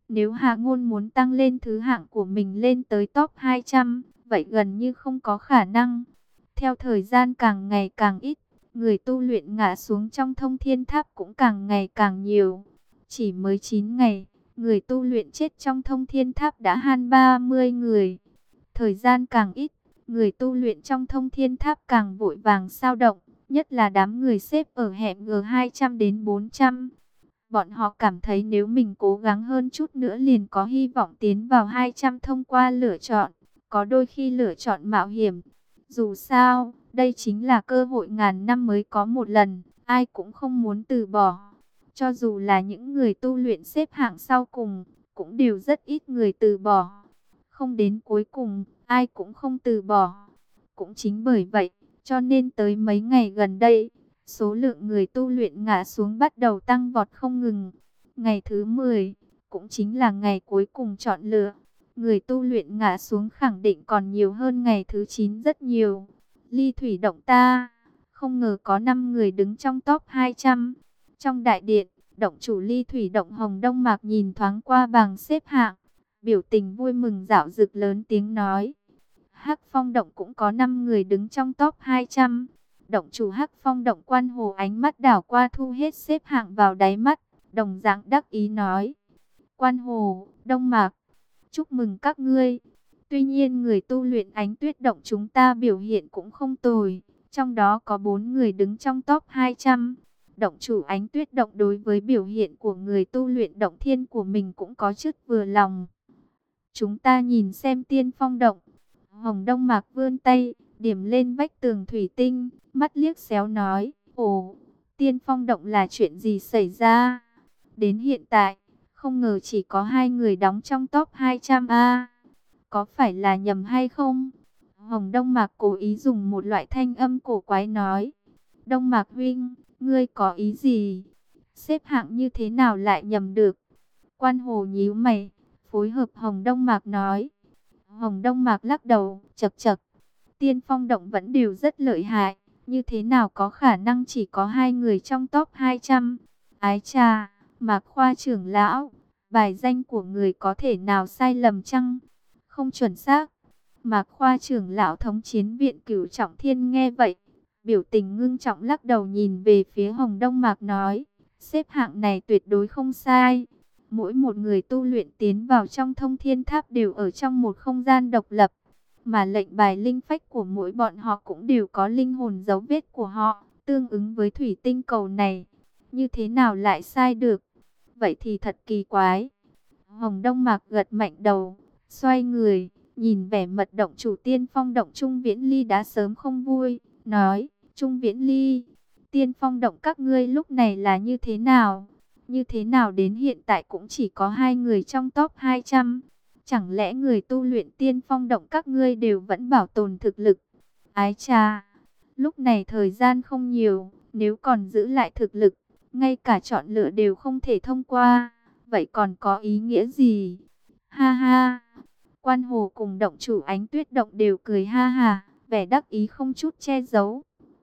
Nếu Hà Ngôn muốn tăng lên thứ hạng của mình lên tới top 200, vậy gần như không có khả năng. Theo thời gian càng ngày càng ít, người tu luyện ngã xuống trong Thông Thiên Tháp cũng càng ngày càng nhiều. Chỉ mới 9 ngày, người tu luyện chết trong Thông Thiên Tháp đã han 30 người. Thời gian càng ít, người tu luyện trong Thông Thiên Tháp càng vội vàng sao động, nhất là đám người xếp ở hẻm G200 đến 400. Bọn họ cảm thấy nếu mình cố gắng hơn chút nữa liền có hy vọng tiến vào 200 thông qua lựa chọn, có đôi khi lựa chọn mạo hiểm. Dù sao, đây chính là cơ hội ngàn năm mới có một lần, ai cũng không muốn từ bỏ. Cho dù là những người tu luyện xếp hạng sau cùng, cũng đều rất ít người từ bỏ. Không đến cuối cùng, ai cũng không từ bỏ. Cũng chính bởi vậy, cho nên tới mấy ngày gần đây, số lượng người tu luyện ngã xuống bắt đầu tăng vọt không ngừng. Ngày thứ 10, cũng chính là ngày cuối cùng chọn lựa, người tu luyện ngã xuống khẳng định còn nhiều hơn ngày thứ 9 rất nhiều. Ly Thủy Động ta, không ngờ có 5 người đứng trong top 200. Trong đại điện, động chủ Ly Thủy Động Hồng Đông Mạc nhìn thoáng qua bảng xếp hạng, biểu tình vui mừng rạo rực lớn tiếng nói. Hắc Phong Động cũng có 5 người đứng trong top 200. Động chủ Hắc Phong Động Quan Hồ ánh mắt đảo qua thu hết xếp hạng vào đáy mắt, đồng dạng đắc ý nói. Quan Hồ, Đông Mạc, chúc mừng các ngươi. Tuy nhiên người tu luyện Ánh Tuyết Động chúng ta biểu hiện cũng không tồi, trong đó có 4 người đứng trong top 200. Động chủ Ánh Tuyết Động đối với biểu hiện của người tu luyện Động Thiên của mình cũng có chút vừa lòng. Chúng ta nhìn xem Tiên Phong Động. Hồng Đông Mạc vươn tay, điểm lên vách tường thủy tinh, mắt liếc xéo nói, ồ, Tiên Phong Động là chuyện gì xảy ra? Đến hiện tại, không ngờ chỉ có 2 người đóng trong top 200 a. Có phải là nhầm hay không? Hồng Đông Mạc cố ý dùng một loại thanh âm cổ quái nói. Đông Mạc huynh, ngươi có ý gì? Xếp hạng như thế nào lại nhầm được? Quan Hồ nhíu mày, phối hợp Hồng Đông Mạc nói. Hồng Đông Mạc lắc đầu, chậc chậc. Tiên Phong Động vẫn đều rất lợi hại, như thế nào có khả năng chỉ có 2 người trong top 200? Ái chà, Mạc Khoa trưởng lão, bài danh của người có thể nào sai lầm chăng? Không chuẩn xác. Mạc Khoa trưởng lão thống chiến viện Cửu Trọng Thiên nghe vậy, biểu tình ngưng trọng lắc đầu nhìn về phía Hồng Đông Mạc nói, xếp hạng này tuyệt đối không sai. Mỗi một người tu luyện tiến vào trong Thông Thiên Tháp đều ở trong một không gian độc lập, mà lệnh bài linh phách của mỗi bọn họ cũng đều có linh hồn dấu vết của họ, tương ứng với thủy tinh cầu này. Như thế nào lại sai được? Vậy thì thật kỳ quái. Hồng Đông Mạc gật mạnh đầu, xoay người, nhìn vẻ mật động chủ Tiên Phong Động Trung Viễn Ly đã sớm không vui, nói, Trung Viễn Ly, Tiên Phong Động các ngươi lúc này là như thế nào? Như thế nào đến hiện tại cũng chỉ có 2 người trong top 200? Chẳng lẽ người tu luyện Tiên Phong Động các ngươi đều vẫn bảo tồn thực lực? Ái chà, lúc này thời gian không nhiều, nếu còn giữ lại thực lực, ngay cả chọn lựa đều không thể thông qua, vậy còn có ý nghĩa gì? Ha ha! Quan Hồ cùng động chủ Ánh Tuyết Động đều cười ha ha, vẻ đắc ý không chút che giấu.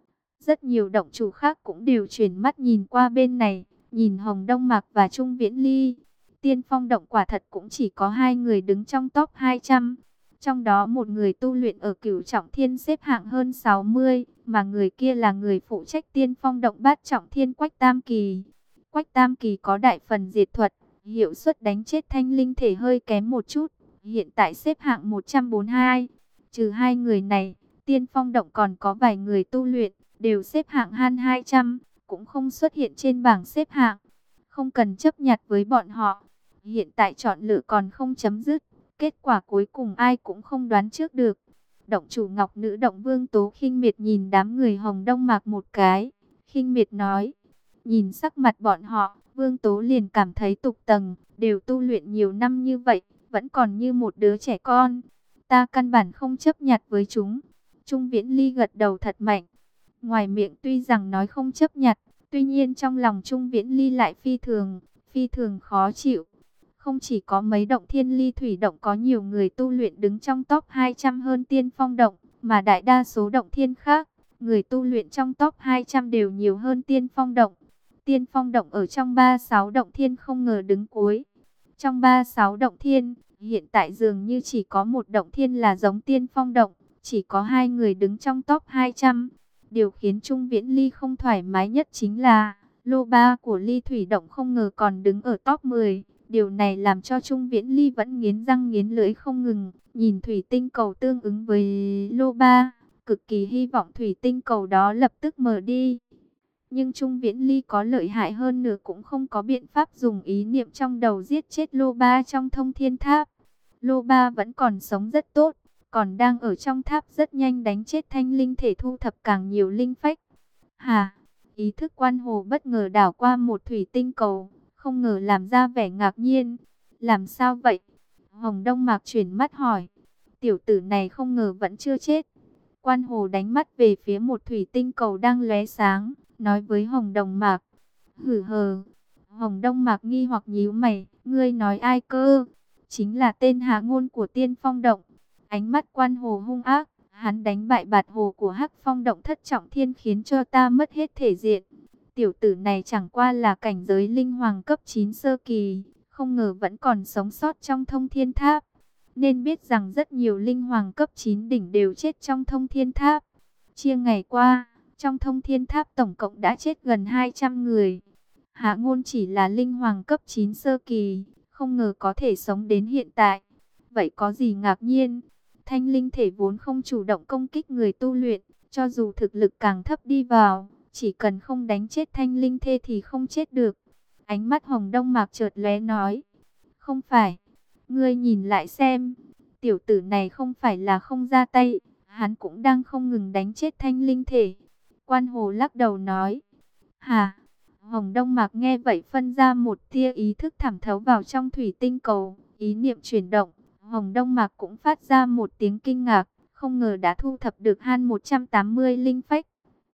Rất nhiều động chủ khác cũng đều chuyển mắt nhìn qua bên này, nhìn Hồng Đông Mạc và Trung Viễn Ly. Tiên Phong Động quả thật cũng chỉ có 2 người đứng trong top 200. Trong đó một người tu luyện ở Cửu Trọng Thiên xếp hạng hơn 60, mà người kia là người phụ trách Tiên Phong Động Bát Trọng Thiên Quách Tam Kỳ. Quách Tam Kỳ có đại phần diệt thuật, hiệu suất đánh chết thanh linh thể hơi kém một chút, hiện tại xếp hạng 142. Trừ 2 người này, Tiên Phong Động còn có vài người tu luyện, đều xếp hạng han 200, cũng không xuất hiện trên bảng xếp hạng. Không cần chấp nhặt với bọn họ. Hiện tại chọn lựa còn không chấm dứt, kết quả cuối cùng ai cũng không đoán trước được. Động chủ Ngọc Nữ Động Vương Tố khinh miệt nhìn đám người Hồng Đông Mạc một cái, khinh miệt nói. Nhìn sắc mặt bọn họ, Vương Tố liền cảm thấy tục tầng, đều tu luyện nhiều năm như vậy, vẫn còn như một đứa trẻ con. Ta căn bản không chấp nhặt với chúng. Trung Viễn Ly gật đầu thật mạnh. Ngoài miệng tuy rằng nói không chấp nhặt, tuy nhiên trong lòng Trung Viễn Ly lại phi thường khó chịu. Không chỉ có mấy động thiên ly thủy động có nhiều người tu luyện đứng trong top 200 hơn Tiên Phong Động, mà đại đa số động thiên khác, người tu luyện trong top 200 đều nhiều hơn Tiên Phong Động. Tiên Phong Động ở trong 36 động thiên không ngờ đứng cuối. Trong 36 động thiên, hiện tại dường như chỉ có một động thiên là giống Tiên Phong động, chỉ có 2 người đứng trong top 200. Điều khiến Trung Viễn Ly không thoải mái nhất chính là lô ba của Ly Thủy động không ngờ còn đứng ở top 10. Điều này làm cho Trung Viễn Ly vẫn nghiến răng nghiến lưỡi không ngừng, nhìn thủy tinh cầu tương ứng với lô ba, cực kỳ hy vọng thủy tinh cầu đó lập tức mở đi. Nhưng Trung Viễn Ly có lợi hại hơn nữa cũng không có biện pháp dùng ý niệm trong đầu giết chết lô ba trong thông thiên tháp. Lô ba vẫn còn sống rất tốt, còn đang ở trong tháp rất nhanh đánh chết thanh linh thể thu thập càng nhiều linh phách. Hà, ý thức Quan Hồ bất ngờ đảo qua một thủy tinh cầu, không ngờ làm ra vẻ ngạc nhiên. Làm sao vậy? Hồng Đông Mạc chuyển mắt hỏi. Tiểu tử này không ngờ vẫn chưa chết. Quan Hồ đánh mắt về phía một thủy tinh cầu đang lóe sáng, nói với Hồng Đông Mạc. Hử hờ. Hồng Đông Mạc nghi hoặc nhíu mày, ngươi nói ai cơ? Chính là tên Hạ Ngôn của Tiên Phong động. Ánh mắt Quan Hồ hung ác, hắn đánh bại Bạt Hồ của Hắc Phong động thất trọng thiên khiến cho ta mất hết thể diện. Tiểu tử này chẳng qua là cảnh giới linh hoàng cấp 9 sơ kỳ, không ngờ vẫn còn sống sót trong thông thiên tháp. Nên biết rằng rất nhiều linh hoàng cấp 9 đỉnh đều chết trong thông thiên tháp. Chia ngày qua, trong thông thiên tháp tổng cộng đã chết gần 200 người. Hạ Ngôn chỉ là linh hoàng cấp 9 sơ kỳ, không ngờ có thể sống đến hiện tại. Vậy có gì ngạc nhiên? Thanh linh thể vốn không chủ động công kích người tu luyện, cho dù thực lực càng thấp đi vào, chỉ cần không đánh chết thanh linh thê thì không chết được. Ánh mắt Hồng Đông Mạc chợt lóe nói, không phải, ngươi nhìn lại xem, tiểu tử này không phải là không ra tay, hắn cũng đang không ngừng đánh chết thanh linh thể. Quan Hồ lắc đầu nói, hả? Hồng Đông Mạc nghe vậy phân ra một tia ý thức thẩm thấu vào trong thủy tinh cầu, ý niệm chuyển động. Hồng Đông Mạc cũng phát ra một tiếng kinh ngạc, không ngờ đã thu thập được han 180 linh phách.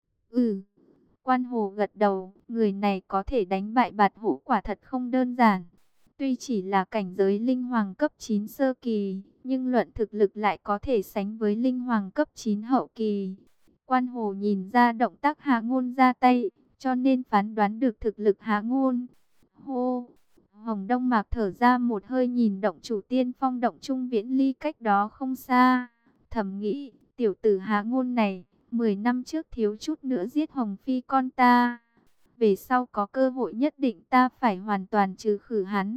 Quan Hồ gật đầu, người này có thể đánh bại Bạt Hổ quả thật không đơn giản. Tuy chỉ là cảnh giới linh hoàng cấp 9 sơ kỳ, nhưng luận thực lực lại có thể sánh với linh hoàng cấp 9 hậu kỳ. Quan Hồ nhìn ra động tác Hạ Ngôn ra tay, cho nên phán đoán được thực lực Hạ Ngôn. Hô! Hồng Đông Mạc thở ra một hơi nhìn động chủ Tiên Phong động Trung Viễn Ly cách đó không xa. Thầm nghĩ, tiểu tử Hạ Ngôn này, 10 năm trước thiếu chút nữa giết Hồng Phi con ta. Về sau có cơ hội nhất định ta phải hoàn toàn trừ khử hắn.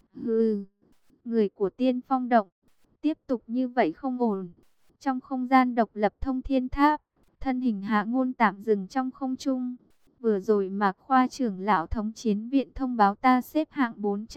Hừ, người của Tiên Phong động, tiếp tục như vậy không ổn. Trong không gian độc lập thông thiên tháp, thân hình Hạ Ngôn tạm dừng trong không trung. Vừa rồi Mạc Khoa trưởng lão thống chiến viện thông báo ta xếp hạng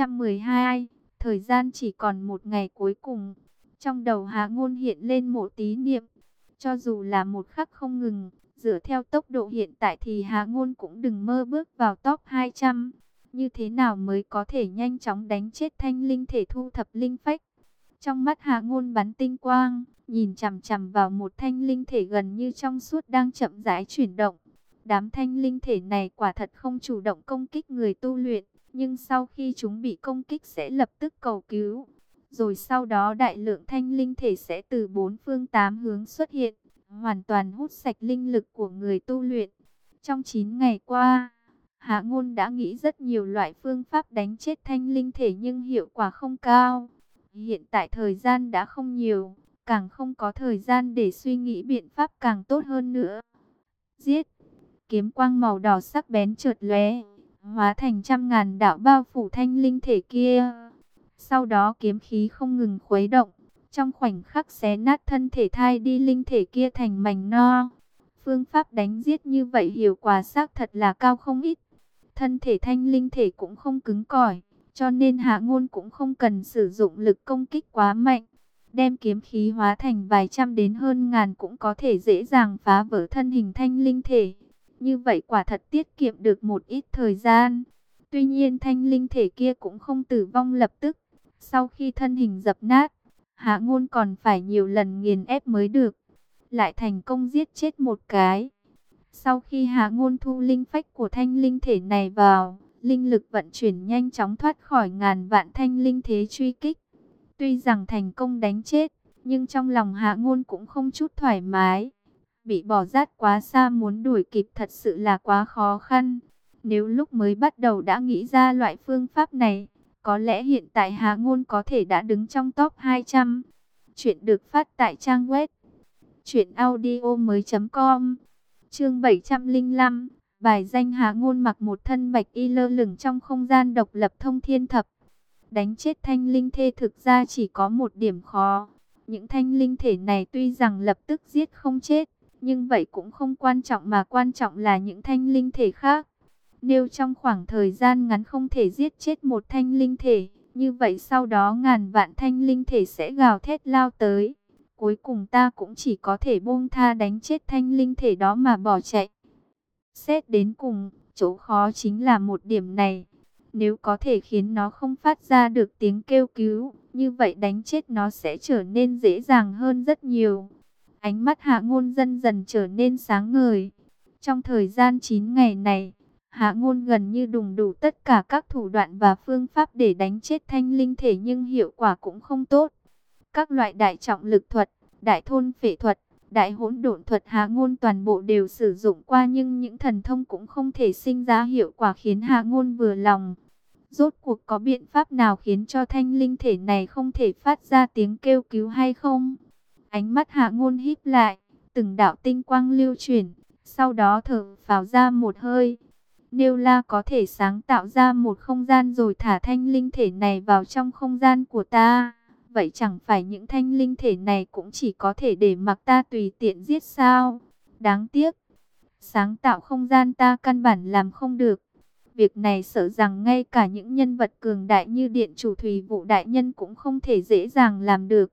412, thời gian chỉ còn một ngày cuối cùng. Trong đầu Hạ Ngôn hiện lên một tí niệm, cho dù là một khắc không ngừng, dựa theo tốc độ hiện tại thì Hạ Ngôn cũng đừng mơ bước vào top 200. Như thế nào mới có thể nhanh chóng đánh chết thanh linh thể thu thập linh phách? Trong mắt Hạ Ngôn bắn tinh quang, nhìn chằm chằm vào một thanh linh thể gần như trong suốt đang chậm rãi chuyển động. Đám thanh linh thể này quả thật không chủ động công kích người tu luyện, nhưng sau khi chúng bị công kích sẽ lập tức cầu cứu. Rồi sau đó đại lượng thanh linh thể sẽ từ 4 phương 8 hướng xuất hiện, hoàn toàn hút sạch linh lực của người tu luyện. Trong 9 ngày qua, Hạ Ngôn đã nghĩ rất nhiều loại phương pháp đánh chết thanh linh thể nhưng hiệu quả không cao. Hiện tại thời gian đã không nhiều, càng không có thời gian để suy nghĩ biện pháp càng tốt hơn nữa. Giết! Kiếm quang màu đỏ sắc bén chợt lóe, hóa thành trăm ngàn đạo bao phủ thanh linh thể kia. Sau đó kiếm khí không ngừng khuấy động, trong khoảnh khắc xé nát thân thể thai đi linh thể kia thành mảnh no. Phương pháp đánh giết như vậy hiệu quả xác thật là cao không ít. Thân thể thanh linh thể cũng không cứng cỏi, cho nên Hạ Ngôn cũng không cần sử dụng lực công kích quá mạnh. Đem kiếm khí hóa thành vài trăm đến hơn ngàn cũng có thể dễ dàng phá vỡ thân hình thanh linh thể. Như vậy quả thật tiết kiệm được một ít thời gian. Tuy nhiên thanh linh thể kia cũng không tử vong lập tức. Sau khi thân hình dập nát, Hạ Ngôn còn phải nhiều lần nghiền ép mới được. Lại thành công giết chết một cái. Sau khi Hạ Ngôn thu linh phách của thanh linh thể này vào, linh lực vận chuyển nhanh chóng thoát khỏi ngàn vạn thanh linh thế truy kích. Tuy rằng thành công đánh chết, nhưng trong lòng Hạ Ngôn cũng không chút thoải mái. Bị bỏ rát quá xa muốn đuổi kịp thật sự là quá khó khăn. Nếu lúc mới bắt đầu đã nghĩ ra loại phương pháp này, Có lẽ hiện tại Hạ Ngôn có thể đã đứng trong top 200. Chuyện được phát tại trang web truyệnaudiomoi.com. Chương 705. Bài danh Hạ Ngôn mặc một thân bạch y lơ lửng trong không gian độc lập thông thiên thập. Đánh chết thanh linh thê thực ra chỉ có một điểm khó. Những thanh linh thể này tuy rằng lập tức giết không chết, nhưng vậy cũng không quan trọng, mà quan trọng là những thanh linh thể khác. Nếu trong khoảng thời gian ngắn không thể giết chết một thanh linh thể, như vậy sau đó ngàn vạn thanh linh thể sẽ gào thét lao tới. Cuối cùng ta cũng chỉ có thể buông tha đánh chết thanh linh thể đó mà bỏ chạy. Xét đến cùng, chỗ khó chính là một điểm này. Nếu có thể khiến nó không phát ra được tiếng kêu cứu, như vậy đánh chết nó sẽ trở nên dễ dàng hơn rất nhiều. Ánh mắt Hạ Ngôn dần dần trở nên sáng ngời. Trong thời gian 9 ngày này, Hạ Ngôn gần như đùng đủ tất cả các thủ đoạn và phương pháp để đánh chết thanh linh thể, nhưng hiệu quả cũng không tốt. Các loại đại trọng lực thuật, đại thôn phệ thuật, đại hỗn độn thuật Hạ Ngôn toàn bộ đều sử dụng qua, nhưng những thần thông cũng không thể sinh ra hiệu quả khiến Hạ Ngôn vừa lòng. Rốt cuộc có biện pháp nào khiến cho thanh linh thể này không thể phát ra tiếng kêu cứu hay không? Ánh mắt Hạ Ngôn híp lại, từng đạo tinh quang lưu chuyển, sau đó thở phào ra một hơi. Nếu là có thể sáng tạo ra một không gian rồi thả thanh linh thể này vào trong không gian của ta, vậy chẳng phải những thanh linh thể này cũng chỉ có thể để mặc ta tùy tiện giết sao? Đáng tiếc, sáng tạo không gian ta căn bản làm không được. Việc này sợ rằng ngay cả những nhân vật cường đại như Điện Chủ Thủy Vụ Đại Nhân cũng không thể dễ dàng làm được.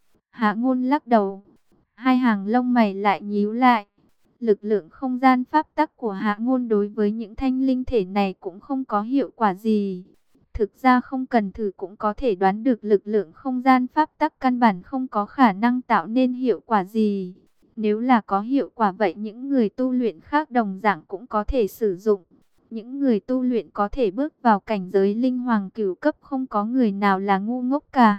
Hạ Ngôn lắc đầu, hai hàng lông mày lại nhíu lại. Lực lượng không gian pháp tắc của Hạ Ngôn đối với những thanh linh thể này cũng không có hiệu quả gì. Thực ra không cần thử cũng có thể đoán được lực lượng không gian pháp tắc căn bản không có khả năng tạo nên hiệu quả gì. Nếu là có hiệu quả vậy những người tu luyện khác đồng dạng cũng có thể sử dụng. Những người tu luyện có thể bước vào cảnh giới linh hoàng cửu cấp không có người nào là ngu ngốc cả.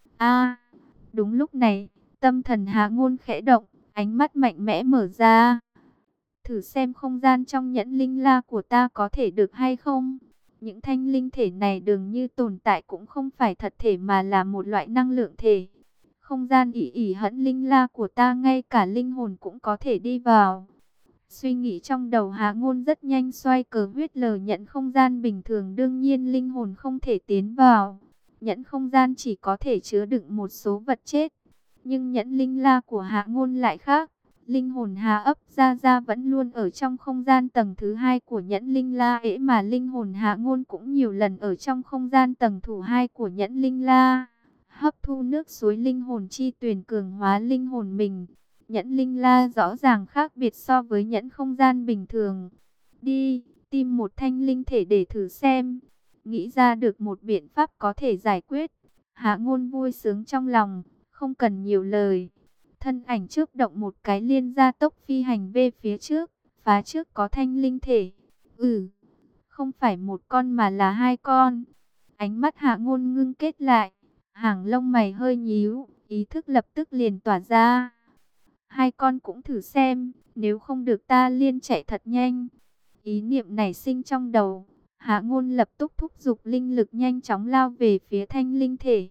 Đúng lúc này, tâm thần Hạ Ngôn khẽ động, ánh mắt mạnh mẽ mở ra. Thử xem không gian trong nhẫn linh la của ta có thể được hay không. Những thanh linh thể này dường như tồn tại cũng không phải thật thể mà là một loại năng lượng thể. Không gian ỷ hẫn linh la của ta ngay cả linh hồn cũng có thể đi vào. Suy nghĩ trong đầu Hạ Ngôn rất nhanh xoay cờ huyết lờ nhẫn không gian bình thường đương nhiên linh hồn không thể tiến vào. Nhẫn không gian chỉ có thể chứa đựng một số vật chết. Nhưng nhẫn linh la của Hạ Ngôn lại khác. Linh hồn Hà ấp ra vẫn luôn ở trong không gian tầng thứ 2 của nhẫn linh la ễ, mà linh hồn Hạ Ngôn cũng nhiều lần ở trong không gian tầng thứ 2 của nhẫn linh la. Hấp thu nước suối linh hồn chi tuyền cường hóa linh hồn mình. Nhẫn linh la rõ ràng khác biệt so với nhẫn không gian bình thường. Đi, tìm một thanh linh thể để thử xem. Nghĩ ra được một biện pháp có thể giải quyết. Hạ Ngôn vui sướng trong lòng, không cần nhiều lời. Thân ảnh trước động một cái liên gia tốc phi hành về phía trước, phá trước có thanh linh thể. Không phải một con mà là hai con. Ánh mắt Hạ Ngôn ngưng kết lại, hàng lông mày hơi nhíu, ý thức lập tức liền tỏa ra. Hai con cũng thử xem, nếu không được ta liên chạy thật nhanh. Ý niệm nảy sinh trong đầu, Hạ Ngôn lập tức thúc giục linh lực nhanh chóng lao về phía thanh linh thể.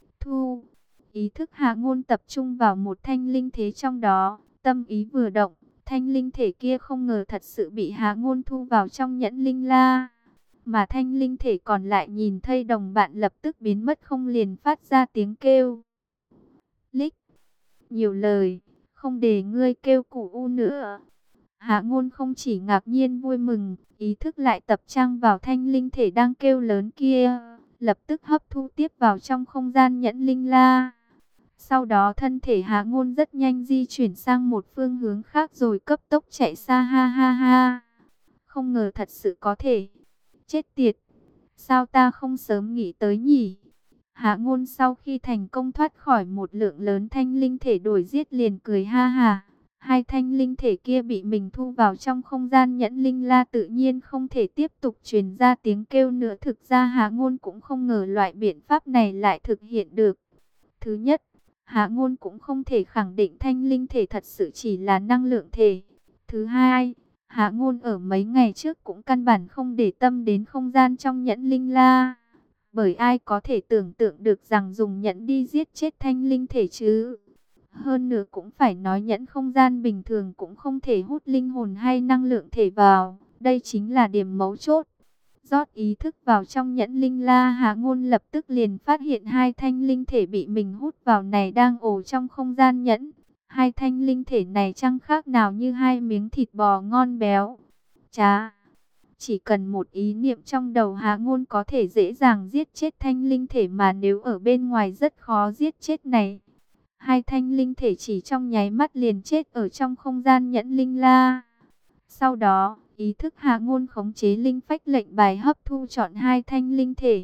Ý thức Hạ Ngôn tập trung vào một thanh linh thế trong đó, tâm ý vừa động, thanh linh thể kia không ngờ thật sự bị Hạ Ngôn thu vào trong nhẫn linh la. Mà thanh linh thể còn lại nhìn thấy đồng bạn lập tức biến mất không liền phát ra tiếng kêu. Lích, nhiều lời, không để ngươi kêu củ u nữa. Hạ Ngôn không chỉ ngạc nhiên vui mừng, ý thức lại tập trung vào thanh linh thể đang kêu lớn kia, lập tức hấp thu tiếp vào trong không gian nhẫn linh la. Sau đó thân thể Hạ Ngôn rất nhanh di chuyển sang một phương hướng khác rồi cấp tốc chạy xa ha ha ha. Không ngờ thật sự có thể. Chết tiệt, sao ta không sớm nghĩ tới nhỉ? Hạ Ngôn sau khi thành công thoát khỏi một lượng lớn thanh linh thể đuổi giết liền cười ha ha. Hai thanh linh thể kia bị mình thu vào trong không gian nhẫn linh la tự nhiên không thể tiếp tục truyền ra tiếng kêu nữa. Thực ra Hạ Ngôn cũng không ngờ loại biện pháp này lại thực hiện được. Thứ nhất, Hạ Ngôn cũng không thể khẳng định thanh linh thể thật sự chỉ là năng lượng thể. Thứ hai, Hạ Ngôn ở mấy ngày trước cũng căn bản không để tâm đến không gian trong nhẫn linh la. Bởi ai có thể tưởng tượng được rằng dùng nhẫn đi giết chết thanh linh thể chứ? Hơn nữa cũng phải nói nhẫn không gian bình thường cũng không thể hút linh hồn hay năng lượng thể vào. Đây chính là điểm mấu chốt. Rót ý thức vào trong nhẫn linh la, Hạ Ngôn lập tức liền phát hiện hai thanh linh thể bị mình hút vào này đang ổ trong không gian nhẫn. Hai thanh linh thể này chẳng khác nào như hai miếng thịt bò ngon béo. Chà, chỉ cần một ý niệm trong đầu Hạ Ngôn có thể dễ dàng giết chết thanh linh thể mà nếu ở bên ngoài rất khó giết chết này. Hai thanh linh thể chỉ trong nháy mắt liền chết ở trong không gian nhẫn linh la. Sau đó, ý thức Hạ Ngôn khống chế linh phách lệnh bài hấp thu chọn hai thanh linh thể.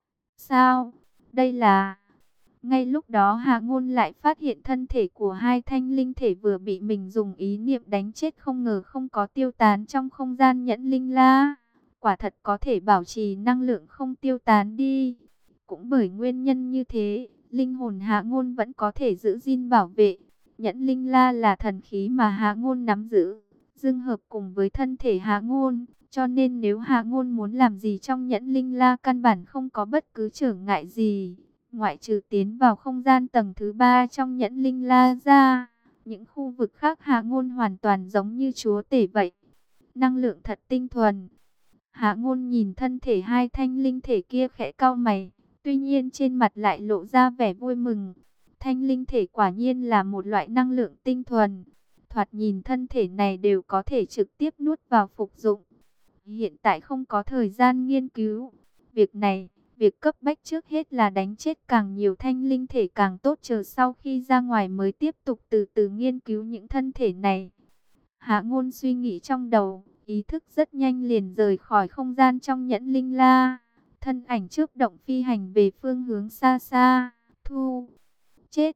Sao? Đây là... Ngay lúc đó Hạ Ngôn lại phát hiện thân thể của hai thanh linh thể vừa bị mình dùng ý niệm đánh chết không ngờ không có tiêu tán trong không gian nhẫn linh la. Quả thật có thể bảo trì năng lượng không tiêu tán đi. Cũng bởi nguyên nhân như thế, linh hồn Hạ Ngôn vẫn có thể giữ gìn bảo vệ. Nhẫn linh la là thần khí mà Hạ Ngôn nắm giữ, dung hợp cùng với thân thể Hạ Ngôn. Cho nên nếu Hạ Ngôn muốn làm gì trong nhẫn linh la căn bản không có bất cứ trở ngại gì. Ngoại trừ tiến vào không gian tầng thứ 3 trong nhẫn linh la ra, những khu vực khác Hạ Ngôn hoàn toàn giống như chúa tể vậy. Năng lượng thật tinh thuần. Hạ Ngôn nhìn thân thể hai thanh linh thể kia khẽ cau mày, tuy nhiên trên mặt lại lộ ra vẻ vui mừng. Thanh linh thể quả nhiên là một loại năng lượng tinh thuần. Thoạt nhìn thân thể này đều có thể trực tiếp nuốt vào phục dụng. Hiện tại không có thời gian nghiên cứu. Việc cấp bách trước hết là đánh chết càng nhiều thanh linh thể càng tốt, chờ sau khi ra ngoài mới tiếp tục từ từ nghiên cứu những thân thể này. Hạ Ngôn suy nghĩ trong đầu, ý thức rất nhanh liền rời khỏi không gian trong nhẫn linh la. Thân ảnh chớp động phi hành về phương hướng xa xa. Thu, chết,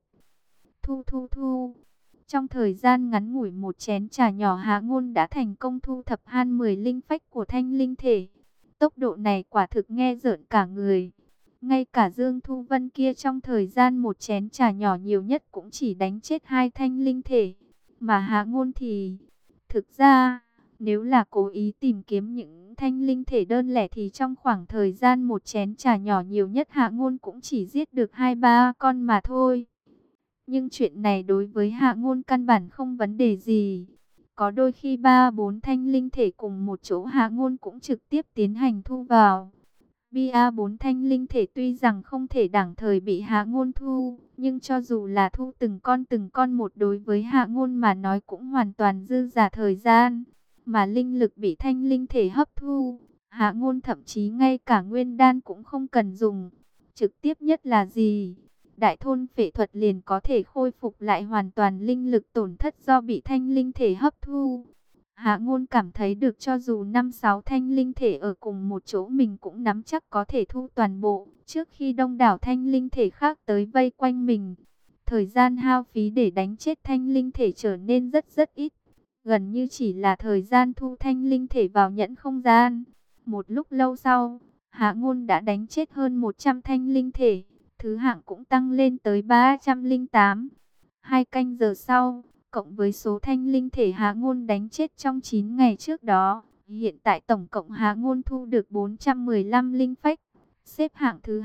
thu. Trong thời gian ngắn ngủi một chén trà nhỏ, Hạ Ngôn đã thành công thu thập han 10 linh phách của thanh linh thể. Tốc độ này quả thực nghe rợn cả người. Ngay cả Dương Thu Vân kia trong thời gian một chén trà nhỏ nhiều nhất cũng chỉ đánh chết hai thanh linh thể. Mà Hạ Ngôn thì... Thực ra, nếu là cố ý tìm kiếm những thanh linh thể đơn lẻ thì trong khoảng thời gian một chén trà nhỏ nhiều nhất Hạ Ngôn cũng chỉ giết được 2-3 con mà thôi. Nhưng chuyện này đối với Hạ Ngôn căn bản không vấn đề gì. Có đôi khi 3-4 thanh linh thể cùng một chỗ Hạ Ngôn cũng trực tiếp tiến hành thu vào. 4 thanh linh thể tuy rằng không thể đẳng thời bị Hạ Ngôn thu, nhưng cho dù là thu từng con một đối với Hạ Ngôn mà nói cũng hoàn toàn dư dả thời gian. Mà linh lực bị thanh linh thể hấp thu, Hạ Ngôn thậm chí ngay cả nguyên đan cũng không cần dùng. Trực tiếp nhất là gì? Đại thôn phệ thuật liền có thể khôi phục lại hoàn toàn linh lực tổn thất do bị thanh linh thể hấp thu. Hạ Ngôn cảm thấy được cho dù 5-6 thanh linh thể ở cùng một chỗ mình cũng nắm chắc có thể thu toàn bộ, trước khi đông đảo thanh linh thể khác tới vây quanh mình. Thời gian hao phí để đánh chết thanh linh thể trở nên rất ít, gần như chỉ là thời gian thu thanh linh thể vào nhẫn không gian. Một lúc lâu sau, Hạ Ngôn đã đánh chết hơn 100 thanh linh thể, thứ hạng cũng tăng lên tới 308. 2 canh giờ sau, cộng với số thanh linh thể Hạ Ngôn đánh chết trong 9 ngày trước đó, hiện tại tổng cộng Hạ Ngôn thu được 415 linh phách, xếp hạng thứ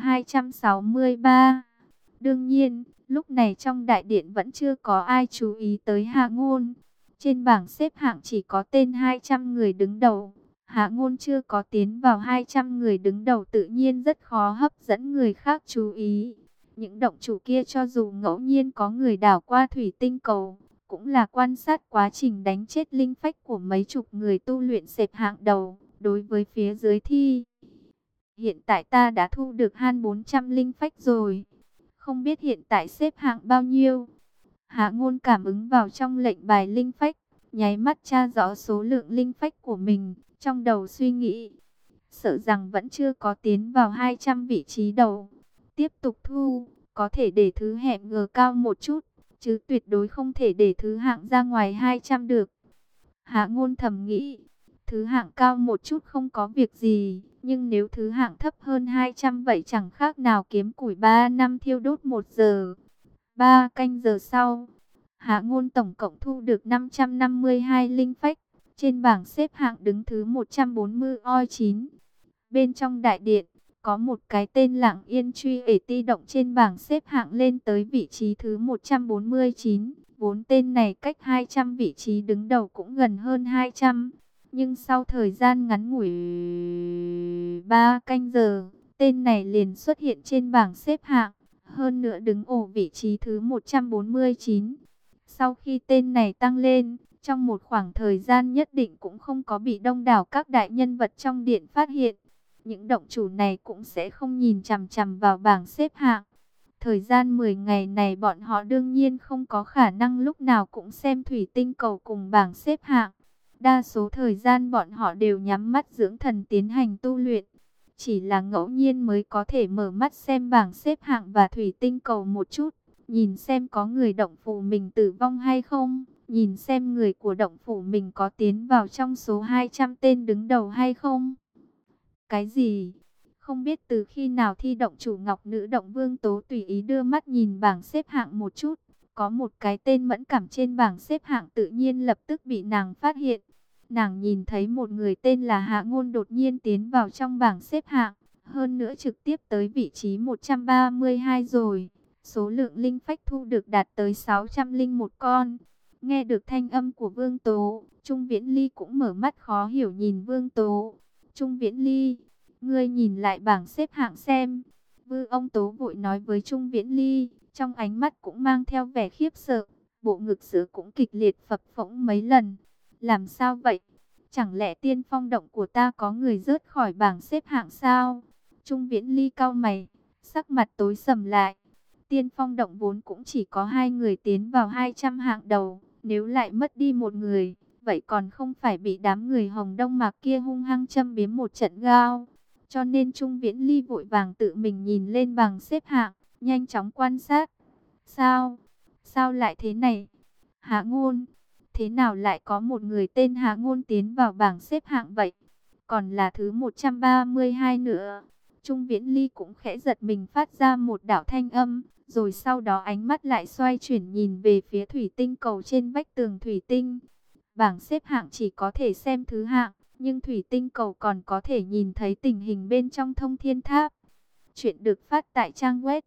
263. Đương nhiên, lúc này trong đại điện vẫn chưa có ai chú ý tới Hạ Ngôn. Trên bảng xếp hạng chỉ có tên 200 người đứng đầu. Hạ Ngôn chưa có tiến vào 200 người đứng đầu tự nhiên rất khó hấp dẫn người khác chú ý. Những động chủ kia cho dù ngẫu nhiên có người đảo qua thủy tinh cầu, cũng là quan sát quá trình đánh chết linh phách của mấy chục người tu luyện xếp hạng đầu. Đối với phía dưới thi, hiện tại ta đã thu được han 400 linh phách rồi. Không biết hiện tại xếp hạng bao nhiêu? Hạ Ngôn cảm ứng vào trong lệnh bài linh phách, nháy mắt tra rõ số lượng linh phách của mình, trong đầu suy nghĩ, sợ rằng vẫn chưa có tiến vào 200 vị trí đầu. Tiếp tục thu, có thể để thứ hạng G cao một chút, chứ tuyệt đối không thể để thứ hạng ra ngoài 200 được. Hạ Ngôn thầm nghĩ, thứ hạng cao một chút không có việc gì, nhưng nếu thứ hạng thấp hơn 200 vậy chẳng khác nào kiếm củi 3 năm thiêu đốt 1 giờ. 3 canh giờ sau, Hạ Ngôn tổng cộng thu được 552 linh phách, trên bảng xếp hạng đứng thứ 149. Bên trong đại điện, có một cái tên Lặng Yên Truy Ể Ti động trên bảng xếp hạng lên tới vị trí thứ 149. Vốn tên này cách 200 vị trí đứng đầu cũng gần hơn 200. Nhưng sau thời gian ngắn ngủi 3 canh giờ, tên này liền xuất hiện trên bảng xếp hạng. Hơn nữa đứng ổ vị trí thứ 149. Sau khi tên này tăng lên, trong một khoảng thời gian nhất định cũng không có bị đông đảo các đại nhân vật trong điện phát hiện. Những động chủ này cũng sẽ không nhìn chằm chằm vào bảng xếp hạng. Thời gian 10 ngày này bọn họ đương nhiên không có khả năng lúc nào cũng xem thủy tinh cầu cùng bảng xếp hạng. Đa số thời gian bọn họ đều nhắm mắt dưỡng thần tiến hành tu luyện. Chỉ là ngẫu nhiên mới có thể mở mắt xem bảng xếp hạng và thủy tinh cầu một chút. Nhìn xem có người động phủ mình tử vong hay không. Nhìn xem người của động phủ mình có tiến vào trong số 200 tên đứng đầu hay không. Cái gì? Không biết từ khi nào thi động chủ Ngọc Nữ Động Vương Tố tùy ý đưa mắt nhìn bảng xếp hạng một chút. Có một cái tên mẫn cảm trên bảng xếp hạng tự nhiên lập tức bị nàng phát hiện. Nàng nhìn thấy một người tên là Hạ Ngôn đột nhiên tiến vào trong bảng xếp hạng. Hơn nữa trực tiếp tới vị trí 132 rồi. Số lượng linh phách thu được đạt tới 601 con. Nghe được thanh âm của Vương Tố, Trung Viễn Ly cũng mở mắt khó hiểu nhìn Vương Tố. Trung Viễn Ly, ngươi nhìn lại bảng xếp hạng xem. Vương ông Tố vội nói với Trung Viễn Ly, trong ánh mắt cũng mang theo vẻ khiếp sợ. Bộ ngực sữa cũng kịch liệt phập phồng mấy lần. Làm sao vậy? Chẳng lẽ Tiên Phong động của ta có người rớt khỏi bảng xếp hạng sao? Trung Viễn Ly cau mày, sắc mặt tối sầm lại. Tiên Phong động vốn cũng chỉ có 2 người tiến vào 200 hạng đầu. Nếu lại mất đi một người, vậy còn không phải bị đám người Hồng Đông Mạc kia hung hăng châm biếm một trận gao. Cho nên Trung Viễn Ly vội vàng tự mình nhìn lên bảng xếp hạng, nhanh chóng quan sát. Sao? Sao lại thế này? Hạ Ngôn, thế nào lại có một người tên Hạ Ngôn tiến vào bảng xếp hạng vậy? Còn là thứ 132 nữa. Trung Viễn Ly cũng khẽ giật mình phát ra một đạo thanh âm, rồi sau đó ánh mắt lại xoay chuyển nhìn về phía thủy tinh cầu trên vách tường thủy tinh. Bảng xếp hạng chỉ có thể xem thứ hạng, nhưng thủy tinh cầu còn có thể nhìn thấy tình hình bên trong thông thiên tháp. Chuyện được phát tại trang web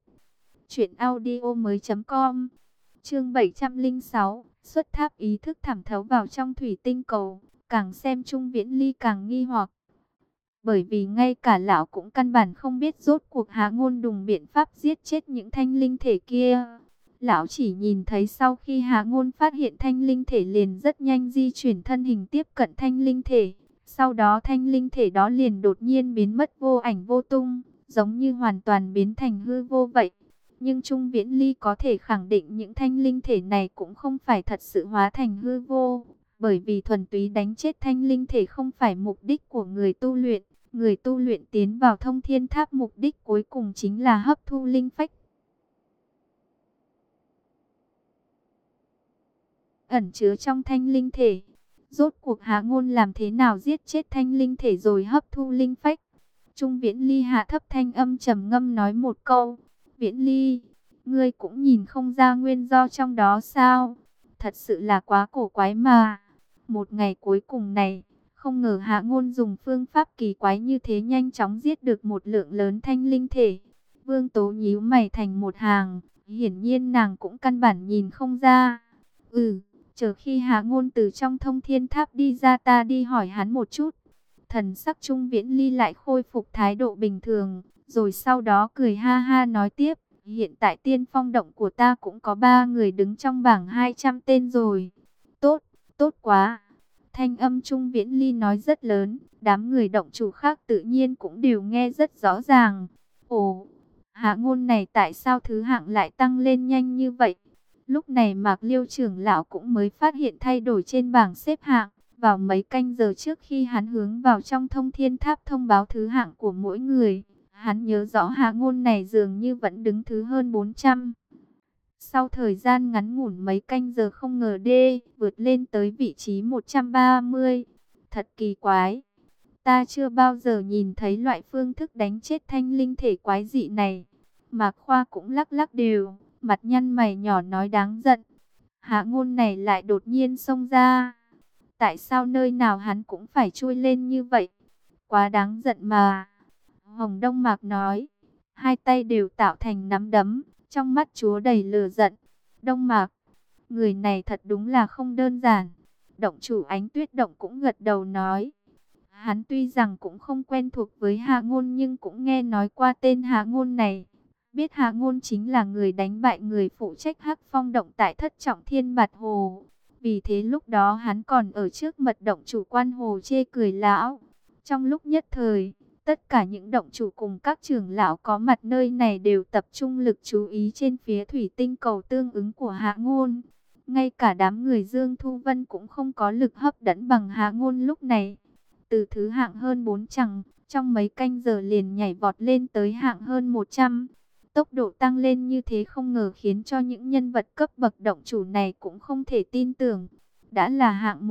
truyệnaudiomoi.com. Chương 706, xuất tháp ý thức thẩm thấu vào trong thủy tinh cầu, càng xem Trung Viễn Ly càng nghi hoặc. Bởi vì ngay cả lão cũng căn bản không biết rốt cuộc Hạ Ngôn dùng biện pháp giết chết những thanh linh thể kia. Lão chỉ nhìn thấy sau khi Hạ Ngôn phát hiện thanh linh thể liền rất nhanh di chuyển thân hình tiếp cận thanh linh thể. Sau đó thanh linh thể đó liền đột nhiên biến mất vô ảnh vô tung, giống như hoàn toàn biến thành hư vô vậy. Nhưng Trung Viễn Ly có thể khẳng định những thanh linh thể này cũng không phải thật sự hóa thành hư vô. Bởi vì thuần túy đánh chết thanh linh thể không phải mục đích của người tu luyện. Người tu luyện tiến vào thông thiên tháp mục đích cuối cùng chính là hấp thu linh phách. Ẩn chứa trong thanh linh thể. Rốt cuộc Hạ Ngôn làm thế nào giết chết thanh linh thể rồi hấp thu linh phách? Trung Viễn Ly hạ thấp thanh âm trầm ngâm nói một câu. Viễn Ly, ngươi cũng nhìn không ra nguyên do trong đó sao? Thật sự là quá cổ quái mà. Một ngày cuối cùng này, không ngờ Hạ Ngôn dùng phương pháp kỳ quái như thế nhanh chóng giết được một lượng lớn thanh linh thể. Vương Tố nhíu mày thành một hàng, hiển nhiên nàng cũng căn bản nhìn không ra. Chờ khi Hạ Ngôn từ trong thông thiên tháp đi ra ta đi hỏi hắn một chút. Thần sắc Trung Viễn Ly lại khôi phục thái độ bình thường, rồi sau đó cười ha ha nói tiếp. Hiện tại Tiên Phong động của ta cũng có 3 người đứng trong bảng 200 tên rồi. Tốt, tốt quá. Thanh âm Trung Viễn Ly nói rất lớn, đám người động chủ khác tự nhiên cũng đều nghe rất rõ ràng. Ồ, Hạ Ngôn này tại sao thứ hạng lại tăng lên nhanh như vậy? Lúc này Mạc Liêu trưởng lão cũng mới phát hiện thay đổi trên bảng xếp hạng. Vào mấy canh giờ trước khi hắn hướng vào trong thông thiên tháp thông báo thứ hạng của mỗi người, hắn nhớ rõ Hạ Ngôn này dường như vẫn đứng thứ hơn 400. Sau thời gian ngắn ngủn mấy canh giờ không ngờ vượt lên tới vị trí 130. Thật kỳ quái. Ta chưa bao giờ nhìn thấy loại phương thức đánh chết thanh linh thể quái dị này. Mạc Khoa cũng lắc lắc đều, mặt nhăn mày nhỏ nói đáng giận. Hạ Ngôn này lại đột nhiên xông ra. Tại sao nơi nào hắn cũng phải chui lên như vậy? Quá đáng giận mà. Hồng Đông Mạc nói, hai tay đều tạo thành nắm đấm, trong mắt chúa đầy lửa giận. Đông Mạc, người này thật đúng là không đơn giản. Động chủ Ánh Tuyết Động cũng gật đầu nói. Hắn tuy rằng cũng không quen thuộc với Hạ Ngôn nhưng cũng nghe nói qua tên Hạ Ngôn này. Biết Hạ Ngôn chính là người đánh bại người phụ trách Hắc Phong Động tại Thất Trọng Thiên Bạt Hồ. Vì thế lúc đó hắn còn ở trước mật động chủ Quan Hồ chê cười lão. Trong lúc nhất thời, tất cả những động chủ cùng các trưởng lão có mặt nơi này đều tập trung lực chú ý trên phía thủy tinh cầu tương ứng của Hạ Ngôn. Ngay cả đám người Dương Thu Vân cũng không có lực hấp dẫn bằng Hạ Ngôn lúc này. Từ thứ hạng hơn 400, trong mấy canh giờ liền nhảy vọt lên tới hạng hơn 100. Tốc độ tăng lên như thế không ngờ khiến cho những nhân vật cấp bậc động chủ này cũng không thể tin tưởng. Đã là hạng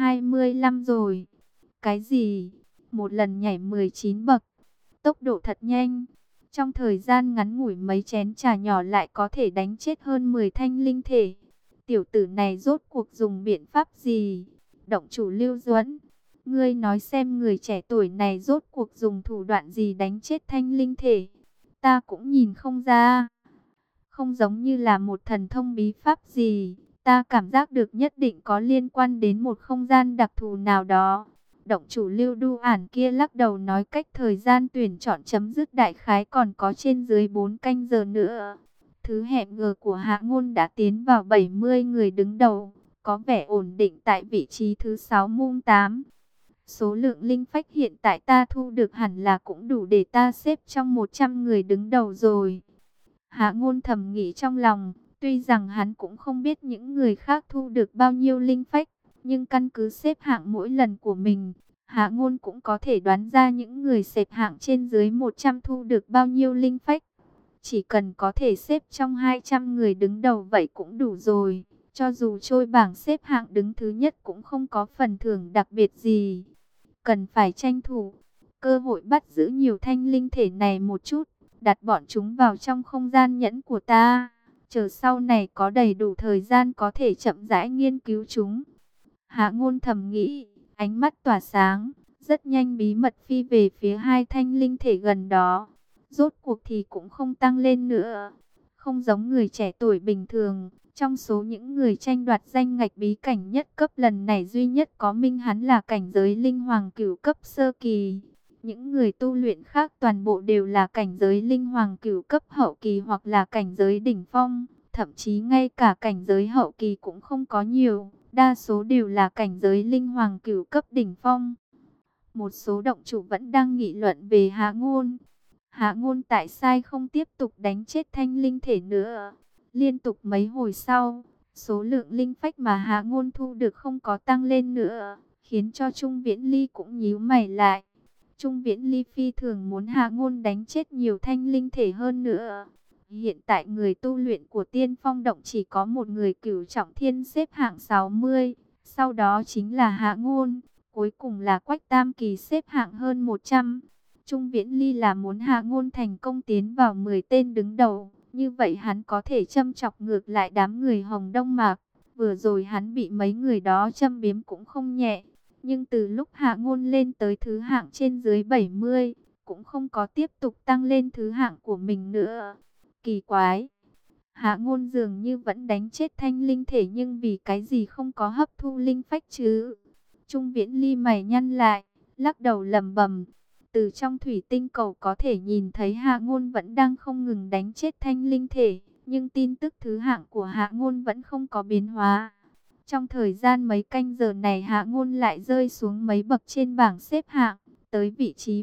125 rồi. Cái gì? Một lần nhảy 19 bậc. Tốc độ thật nhanh. Trong thời gian ngắn ngủi mấy chén trà nhỏ lại có thể đánh chết hơn 10 thanh linh thể. Tiểu tử này rốt cuộc dùng biện pháp gì? Động chủ Lưu Duẫn, ngươi nói xem người trẻ tuổi này rốt cuộc dùng thủ đoạn gì đánh chết thanh linh thể? Ta cũng nhìn không ra. Không giống như là một thần thông bí pháp gì. Ta cảm giác được nhất định có liên quan đến một không gian đặc thù nào đó. Động chủ Lưu Đu Ản kia lắc đầu nói cách thời gian tuyển chọn chấm dứt đại khái còn có trên dưới 4 canh giờ nữa. Thứ hẹn G của Hạ Ngôn đã tiến vào 70 người đứng đầu, có vẻ ổn định tại vị trí thứ 6 mung 8. Số lượng linh phách hiện tại ta thu được hẳn là cũng đủ để ta xếp trong 100 người đứng đầu rồi. Hạ Ngôn thầm nghĩ trong lòng, tuy rằng hắn cũng không biết những người khác thu được bao nhiêu linh phách, nhưng căn cứ xếp hạng mỗi lần của mình, Hạ Ngôn cũng có thể đoán ra những người xếp hạng trên dưới 100 thu được bao nhiêu linh phách. Chỉ cần có thể xếp trong 200 người đứng đầu vậy cũng đủ rồi. Cho dù trôi bảng xếp hạng đứng thứ nhất cũng không có phần thưởng đặc biệt gì. Cần phải tranh thủ cơ hội bắt giữ nhiều thanh linh thể này một chút, đặt bọn chúng vào trong không gian nhẫn của ta. Chờ sau này có đầy đủ thời gian có thể chậm rãi nghiên cứu chúng. Hạ Ngôn thầm nghĩ, ánh mắt tỏa sáng, rất nhanh bí mật phi về phía hai thanh linh thể gần đó. Rốt cuộc thì cũng không tăng lên nữa. Không giống người trẻ tuổi bình thường, trong số những người tranh đoạt danh ngạch bí cảnh nhất cấp lần này duy nhất có Minh hắn là cảnh giới linh hoàng cửu cấp sơ kỳ. Những người tu luyện khác toàn bộ đều là cảnh giới linh hoàng cửu cấp hậu kỳ hoặc là cảnh giới đỉnh phong. Thậm chí ngay cả cảnh giới hậu kỳ cũng không có nhiều, đa số đều là cảnh giới linh hoàng cửu cấp đỉnh phong. Một số động chủ vẫn đang nghị luận về Hạ Ngôn. Hạ Ngôn tại sao không tiếp tục đánh chết thanh linh thể nữa? Liên tục mấy hồi sau, số lượng linh phách mà Hạ Ngôn thu được không có tăng lên nữa, khiến cho Trung Viễn Ly cũng nhíu mày lại. Trung Viễn Ly phi thường muốn Hạ Ngôn đánh chết nhiều thanh linh thể hơn nữa. Hiện tại người tu luyện của Tiên Phong Động chỉ có một người Cửu Trọng Thiên xếp hạng 60, sau đó chính là Hạ Ngôn, cuối cùng là Quách Tam Kỳ xếp hạng hơn 100. Trung Viễn Ly là muốn Hạ Ngôn thành công tiến vào 10 tên đứng đầu, như vậy hắn có thể châm chọc ngược lại đám người Hồng Đông Mạc. Vừa rồi hắn bị mấy người đó châm biếm cũng không nhẹ, nhưng từ lúc Hạ Ngôn lên tới thứ hạng trên dưới 70, cũng không có tiếp tục tăng lên thứ hạng của mình nữa. Kỳ quái, Hạ Ngôn dường như vẫn đánh chết thanh linh thể nhưng vì cái gì không có hấp thu linh phách chứ? Trung Viễn Ly mày nhăn lại, lắc đầu lẩm bẩm. Từ trong thủy tinh cầu có thể nhìn thấy Hạ Ngôn vẫn đang không ngừng đánh chết thanh linh thể, nhưng tin tức thứ hạng của Hạ Ngôn vẫn không có biến hóa. Trong thời gian mấy canh giờ này Hạ Ngôn lại rơi xuống mấy bậc trên bảng xếp hạng, tới vị trí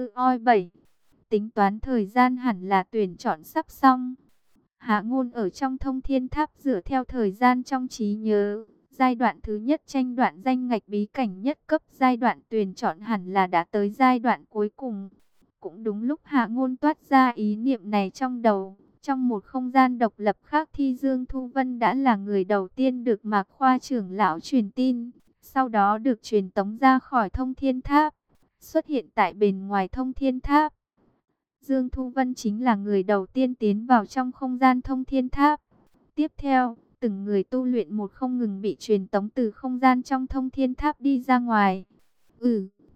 77. Tính toán thời gian hẳn là tuyển chọn sắp xong. Hạ Ngôn ở trong Thông Thiên Tháp dựa theo thời gian trong trí nhớ. Giai đoạn thứ nhất tranh đoạt danh ngạch bí cảnh nhất cấp, giai đoạn tuyển chọn hẳn là đã tới giai đoạn cuối cùng. Cũng đúng lúc Hạ Ngôn toát ra ý niệm này trong đầu, trong một không gian độc lập khác thì Dương Thu Vân đã là người đầu tiên được Mạc Khoa trưởng lão truyền tin, sau đó được truyền tống ra khỏi Thông Thiên Tháp, xuất hiện tại bên ngoài Thông Thiên Tháp. Dương Thu Vân chính là người đầu tiên tiến vào trong không gian Thông Thiên Tháp. Tiếp theo, từng người tu luyện một không ngừng bị truyền tống từ không gian trong Thông Thiên Tháp đi ra ngoài.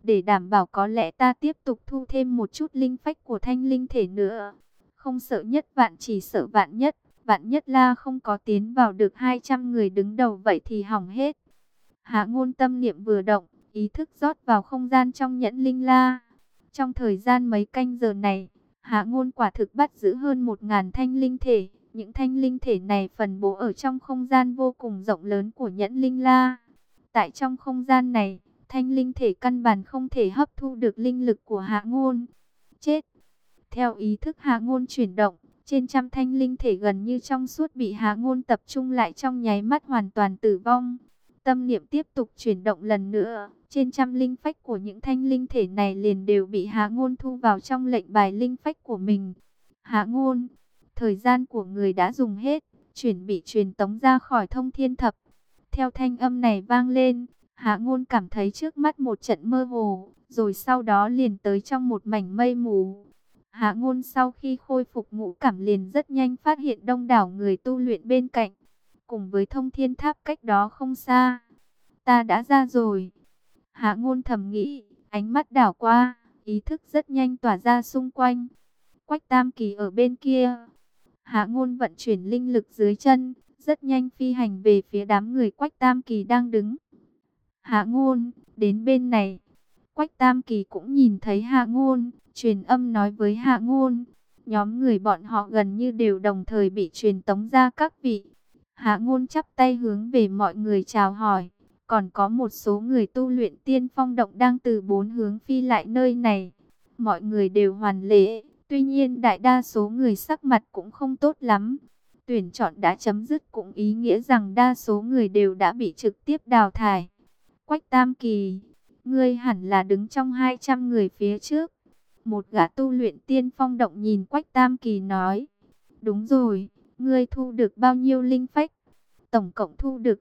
Để đảm bảo có lẽ ta tiếp tục thu thêm một chút linh phách của thanh linh thể nữa. Không sợ nhất vạn, chỉ sợ vạn nhất. Vạn nhất là không có tiến vào được 200 người đứng đầu, vậy thì hỏng hết. Hạ Ngôn tâm niệm vừa động, ý thức rót vào không gian trong nhẫn linh la. Trong thời gian mấy canh giờ này, Hạ Ngôn quả thực bắt giữ hơn 1000 thanh linh thể. Những thanh linh thể này phân bố ở trong không gian vô cùng rộng lớn của nhẫn linh la. Tại trong không gian này, thanh linh thể căn bản không thể hấp thu được linh lực của Hạ Ngôn. Chết! Theo ý thức Hạ Ngôn chuyển động, trên trăm thanh linh thể gần như trong suốt bị Hạ Ngôn tập trung lại, trong nháy mắt hoàn toàn tử vong. Tâm niệm tiếp tục chuyển động lần nữa, trên trăm linh phách của những thanh linh thể này liền đều bị Hạ Ngôn thu vào trong lệnh bài linh phách của mình. Hạ Ngôn, thời gian của người đã dùng hết, chuẩn bị truyền tống ra khỏi Thông Thiên Thập. Theo thanh âm này vang lên, Hạ Ngôn cảm thấy trước mắt một trận mơ hồ, rồi sau đó liền tới trong một mảnh mây mù. Hạ Ngôn sau khi khôi phục ngũ cảm liền rất nhanh phát hiện đông đảo người tu luyện bên cạnh, cùng với Thông Thiên Tháp cách đó không xa. Ta đã ra rồi. Hạ Ngôn thầm nghĩ, ánh mắt đảo qua, ý thức rất nhanh tỏa ra xung quanh. Quách Tam Kỳ ở bên kia. Hạ Ngôn vận chuyển linh lực dưới chân, rất nhanh phi hành về phía đám người Quách Tam Kỳ đang đứng. Hạ Ngôn, đến bên này. Quách Tam Kỳ cũng nhìn thấy Hạ Ngôn, truyền âm nói với Hạ Ngôn. Nhóm người bọn họ gần như đều đồng thời bị truyền tống ra các vị. Hạ Ngôn chắp tay hướng về mọi người chào hỏi. Còn có một số người tu luyện Tiên Phong Động đang từ 4 hướng phi lại nơi này. Mọi người đều hoàn lễ, tuy nhiên đại đa số người sắc mặt cũng không tốt lắm. Tuyển chọn đã chấm dứt cũng ý nghĩa rằng đa số người đều đã bị trực tiếp đào thải. Quách Tam Kỳ, ngươi hẳn là đứng trong 200 người phía trước. Một gã tu luyện Tiên Phong Động nhìn Quách Tam Kỳ nói. Đúng rồi, ngươi thu được bao nhiêu linh phách? Tổng cộng thu được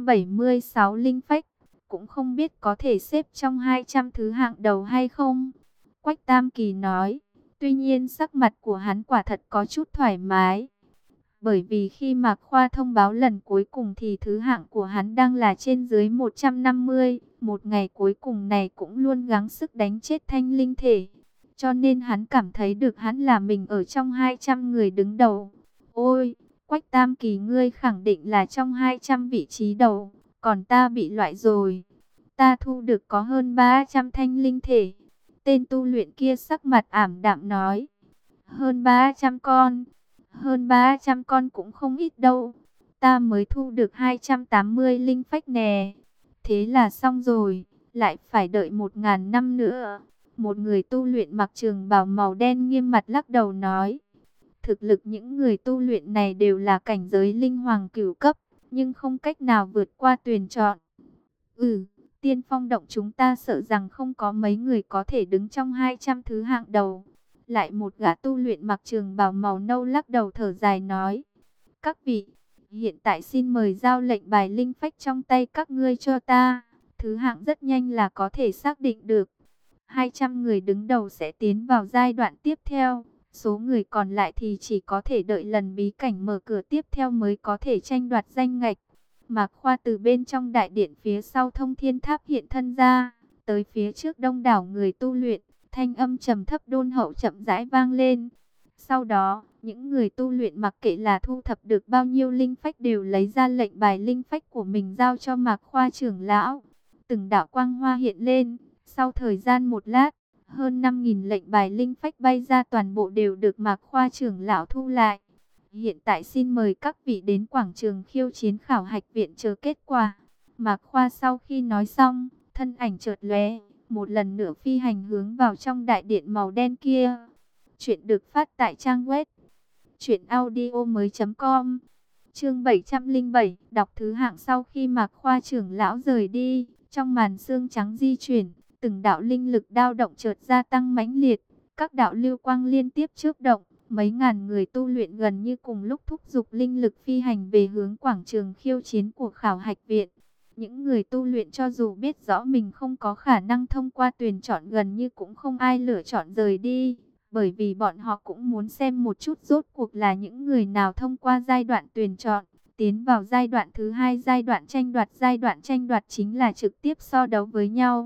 576 linh phách. Cũng không biết có thể xếp trong 200 thứ hạng đầu hay không? Quách Tam Kỳ nói. Tuy nhiên sắc mặt của hắn quả thật có chút thoải mái. Bởi vì khi Mạc Khoa thông báo lần cuối cùng thì thứ hạng của hắn đang là trên dưới 150. Một ngày cuối cùng này cũng luôn gắng sức đánh chết thanh linh thể. Cho nên hắn cảm thấy được hắn là mình ở trong 200 người đứng đầu. Ôi, Quách Tam Kỳ, ngươi khẳng định là trong 200 vị trí đầu. Còn ta bị loại rồi. Ta thu được có hơn 300 thanh linh thể. Tên tu luyện kia sắc mặt ảm đạm nói. Hơn 300 con. Hơn 300 con cũng không ít đâu. Ta mới thu được 280 linh phách nè. Thế là xong rồi. Lại phải đợi 1000 năm nữa. Một người tu luyện mặc trường bào màu đen nghiêm mặt lắc đầu nói. Thực lực những người tu luyện này đều là cảnh giới linh hoàng cửu cấp. Nhưng không cách nào vượt qua tuyển chọn. Tiên Phong Động chúng ta sợ rằng không có mấy người có thể đứng trong 200 thứ hạng đầu. Lại một gã tu luyện mặc trường bào màu nâu lắc đầu thở dài nói. Các vị, hiện tại xin mời giao lệnh bài linh phách trong tay các ngươi cho ta. Thứ hạng rất nhanh là có thể xác định được. 200 người đứng đầu sẽ tiến vào giai đoạn tiếp theo. Số người còn lại thì chỉ có thể đợi lần bí cảnh mở cửa tiếp theo mới có thể tranh đoạt danh ngạch. Mạc Khoa từ bên trong đại điện phía sau Thông Thiên Tháp hiện thân ra, tới phía trước đông đảo người tu luyện, thanh âm trầm thấp đôn hậu chậm rãi vang lên. Sau đó, những người tu luyện mặc kệ là thu thập được bao nhiêu linh phách đều lấy ra lệnh bài linh phách của mình giao cho Mạc Khoa trưởng lão. Từng đạo quang hoa hiện lên, sau thời gian một lát, hơn 5000 lệnh bài linh phách bay ra, toàn bộ đều được Mạc Khoa trưởng lão thu lại. Hiện tại xin mời các vị đến quảng trường khiêu chiến khảo hạch viện chờ kết quả. Mạc Khoa sau khi nói xong, thân ảnh chợt lóe, một lần nữa phi hành hướng vào trong đại điện màu đen kia. Chuyện được phát tại trang web truyệnaudiomoi.com. Chương 707, đọc thứ hạng. Sau khi Mạc Khoa trưởng lão rời đi, trong màn sương trắng di chuyển, từng đạo linh lực dao động chợt gia tăng mãnh liệt, các đạo lưu quang liên tiếp chớp động. Mấy ngàn người tu luyện gần như cùng lúc thúc giục linh lực phi hành về hướng quảng trường khiêu chiến của khảo hạch viện. Những người tu luyện cho dù biết rõ mình không có khả năng thông qua tuyển chọn gần như cũng không ai lựa chọn rời đi. Bởi vì bọn họ cũng muốn xem một chút rốt cuộc là những người nào thông qua giai đoạn tuyển chọn, tiến vào giai đoạn thứ hai, giai đoạn tranh đoạt. Giai đoạn tranh đoạt chính là trực tiếp so đấu với nhau.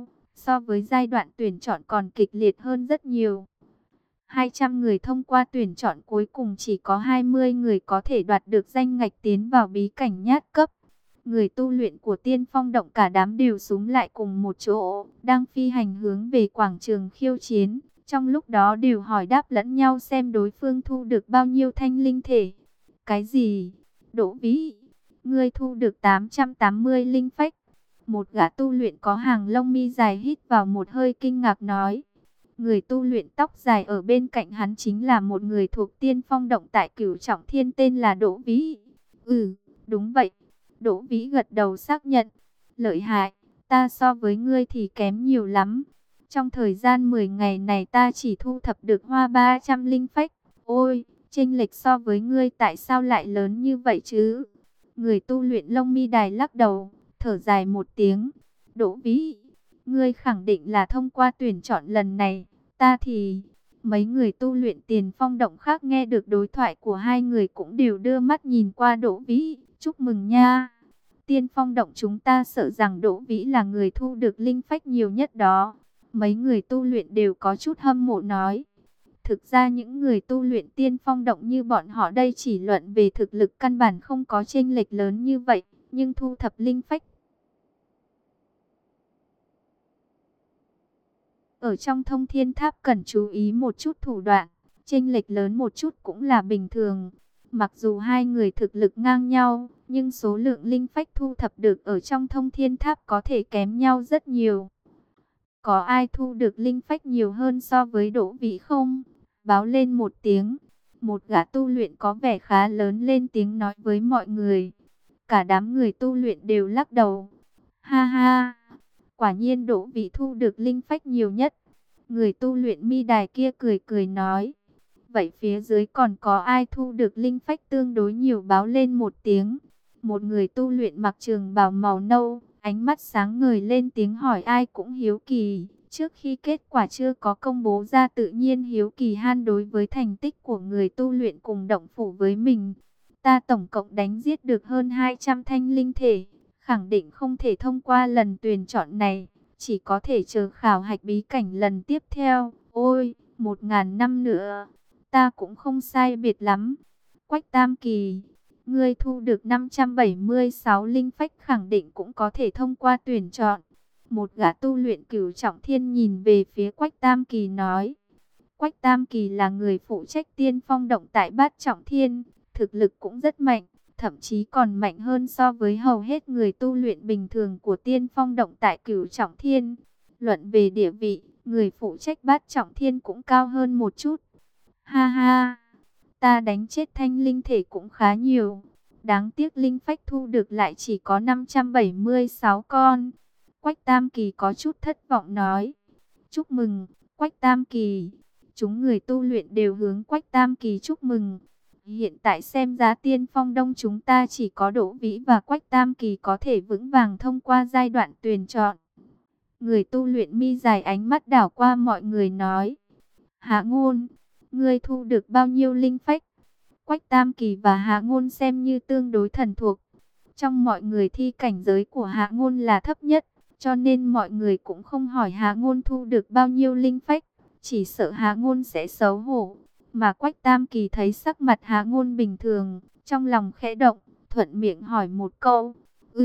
so với giai đoạn tuyển chọn còn kịch liệt hơn rất nhiều. 200 người thông qua tuyển chọn, cuối cùng chỉ có 20 người có thể đoạt được danh ngạch tiến vào bí cảnh nhát cấp. Người tu luyện của Tiên Phong Động cả đám đều xúm lại cùng một chỗ, đang phi hành hướng về quảng trường khiêu chiến. Trong lúc đó đều hỏi đáp lẫn nhau xem đối phương thu được bao nhiêu thanh linh thể. Cái gì? Đỗ Vĩ, ngươi thu được 880 linh phách. Một gã tu luyện có hàng lông mi dài hít vào một hơi kinh ngạc nói. Người tu luyện tóc dài ở bên cạnh hắn chính là một người thuộc Tiên Phong Động tại Cửu Trọng Thiên, tên là Đỗ Vĩ. Ừ, đúng vậy. Đỗ Vĩ gật đầu xác nhận. Lợi hại, ta so với ngươi thì kém nhiều lắm. Trong thời gian 10 ngày này ta chỉ thu thập được hoa 300 linh phách. Ôi, chênh lệch so với ngươi tại sao lại lớn như vậy chứ? Người tu luyện lông mi đài lắc đầu, thở dài một tiếng. Đỗ Vĩ, ngươi khẳng định là thông qua tuyển chọn lần này, ta thì... Mấy người tu luyện Tiền Phong Động khác nghe được đối thoại của hai người cũng đều đưa mắt nhìn qua Đỗ Vĩ. Chúc mừng nha. Tiên Phong Động chúng ta sợ rằng Đỗ Vĩ là người thu được linh phách nhiều nhất đó. Mấy người tu luyện đều có chút hâm mộ nói. Thực ra những người tu luyện Tiên Phong Động như bọn họ đây chỉ luận về thực lực căn bản không có chênh lệch lớn như vậy, nhưng thu thập linh phách ở trong Thông Thiên Tháp cần chú ý một chút thủ đoạn, chênh lệch lớn một chút cũng là bình thường. Mặc dù hai người thực lực ngang nhau, nhưng số lượng linh phách thu thập được ở trong Thông Thiên Tháp có thể kém nhau rất nhiều. Có ai thu được linh phách nhiều hơn so với Đỗ Vĩ không? Báo lên một tiếng. Một gã tu luyện có vẻ khá lớn lên tiếng nói với mọi người. Cả đám người tu luyện đều lắc đầu. Ha ha, quả nhiên Đỗ Vĩ thu được linh phách nhiều nhất. Người tu luyện mi đài kia cười cười nói. Vậy phía dưới còn có ai thu được linh phách tương đối nhiều, báo lên một tiếng. Một người tu luyện mặc trường bào màu nâu, ánh mắt sáng ngời lên tiếng hỏi, ai cũng hiếu kỳ. Trước khi kết quả chưa có công bố ra tự nhiên hiếu kỳ han đối với thành tích của người tu luyện cùng động phủ với mình. Ta tổng cộng đánh giết được hơn 200 thanh linh thể, khẳng định không thể thông qua lần tuyển chọn này, chỉ có thể chờ khảo hạch bí cảnh lần tiếp theo. Ôi, 1000 năm nữa, ta cũng không sai biệt lắm. Quách Tam Kỳ, ngươi thu được 576 linh phách, khẳng định cũng có thể thông qua tuyển chọn. Một gã tu luyện Cửu Trọng Thiên nhìn về phía Quách Tam Kỳ nói. Quách Tam Kỳ là người phụ trách Tiên Phong Động tại Bát Trọng Thiên, thực lực cũng rất mạnh, thậm chí còn mạnh hơn so với hầu hết người tu luyện bình thường của Tiên Phong Động tại Cửu Trọng Thiên. Luận về địa vị, người phụ trách Bát Trọng Thiên cũng cao hơn một chút. Ha ha, ta đánh chết thanh linh thể cũng khá nhiều. Đáng tiếc linh phách thu được lại chỉ có 576 con. Quách Tam Kỳ có chút thất vọng nói. Chúc mừng, Quách Tam Kỳ. Chúng người tu luyện đều hướng Quách Tam Kỳ chúc mừng. Hiện tại xem giá Tiên Phong Đông chúng ta chỉ có Đỗ Vĩ và Quách Tam Kỳ có thể vững vàng thông qua giai đoạn tuyển chọn. Người tu luyện mi dài ánh mắt đảo qua mọi người nói. Hạ Ngôn, ngươi thu được bao nhiêu linh phách? Quách Tam Kỳ và Hạ Ngôn xem như tương đối thần thuộc. Trong mọi người thi cảnh giới của Hạ Ngôn là thấp nhất, cho nên mọi người cũng không hỏi Hạ Ngôn thu được bao nhiêu linh phách, chỉ sợ Hạ Ngôn sẽ xấu hổ. Mà Quách Tam Kỳ thấy sắc mặt Hạ Ngôn bình thường, trong lòng khẽ động, thuận miệng hỏi một câu.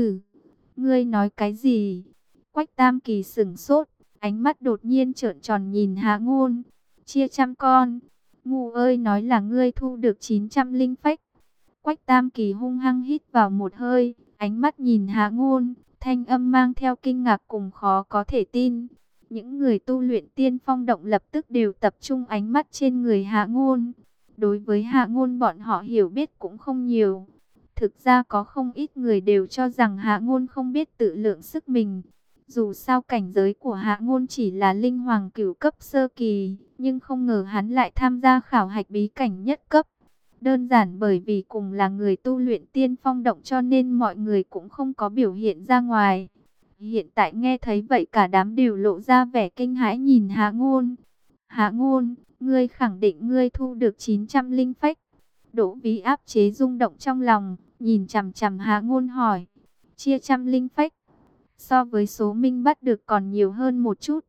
Ngươi nói cái gì? Quách Tam Kỳ sửng sốt, ánh mắt đột nhiên trợn tròn nhìn Hạ Ngôn. Chia trăm con. Ngu ơi, nói là ngươi thu được 900 linh phách. Quách Tam Kỳ hung hăng hít vào một hơi, ánh mắt nhìn Hạ Ngôn, thanh âm mang theo kinh ngạc cùng khó có thể tin. Những người tu luyện Tiên Phong Động lập tức đều tập trung ánh mắt trên người Hạ Ngôn. Đối với Hạ Ngôn bọn họ hiểu biết cũng không nhiều. Thực ra có không ít người đều cho rằng Hạ Ngôn không biết tự lượng sức mình. Dù sao cảnh giới của Hạ Ngôn chỉ là linh hoàng cửu cấp sơ kỳ, nhưng không ngờ hắn lại tham gia khảo hạch bí cảnh nhất cấp. Đơn giản bởi vì cùng là người tu luyện Tiên Phong Động cho nên mọi người cũng không có biểu hiện ra ngoài. Hiện tại nghe thấy vậy cả đám đều lộ ra vẻ kinh hãi nhìn Hạ Ngôn. Hạ Ngôn, ngươi khẳng định ngươi thu được 900 linh phách. Đỗ Vĩ áp chế rung động trong lòng, nhìn chằm chằm Hạ Ngôn hỏi. Chia trăm linh phách. So với số Minh bắt được còn nhiều hơn một chút.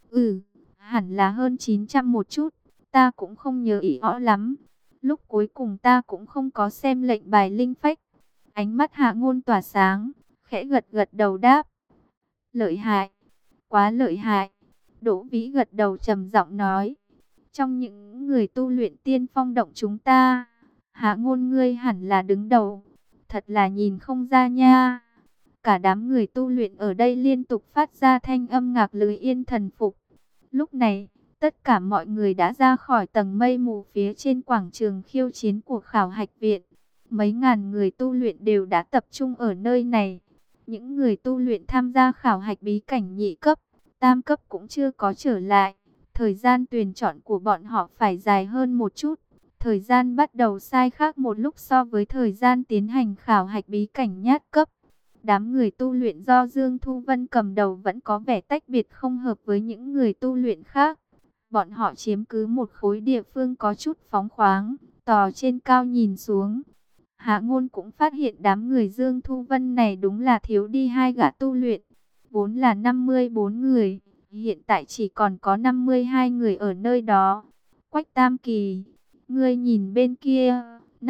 Hẳn là hơn 900 một chút. Ta cũng không nhớ ý rõ lắm. Lúc cuối cùng ta cũng không có xem lệnh bài linh phách. Ánh mắt Hạ Ngôn tỏa sáng, khẽ gật gật đầu đáp. Lợi hại, quá lợi hại. Đỗ Vĩ gật đầu trầm giọng nói. Trong những người tu luyện tiên phong động chúng ta, Hạ Ngôn ngươi hẳn là đứng đầu. Thật là nhìn không ra nha. Cả đám người tu luyện ở đây liên tục phát ra thanh âm ngạc lưỡi yên thần phục. Lúc này, tất cả mọi người đã ra khỏi tầng mây mù phía trên quảng trường khiêu chiến của khảo hạch viện. Mấy ngàn người tu luyện đều đã tập trung ở nơi này. Những người tu luyện tham gia khảo hạch bí cảnh nhị cấp, tam cấp cũng chưa có trở lại. Thời gian tuyển chọn của bọn họ phải dài hơn một chút. Thời gian bắt đầu sai khác một lúc so với thời gian tiến hành khảo hạch bí cảnh nhát cấp. Đám người tu luyện do Dương Thu Vân cầm đầu vẫn có vẻ tách biệt không hợp với những người tu luyện khác. Bọn họ chiếm cứ một khối địa phương có chút phóng khoáng, tò trên cao nhìn xuống. Hạ Ngôn cũng phát hiện đám người Dương Thu Vân này đúng là thiếu đi hai gã tu luyện. Vốn là 54 người, hiện tại chỉ còn có 52 người ở nơi đó. Quách Tam Kỳ, ngươi nhìn bên kia,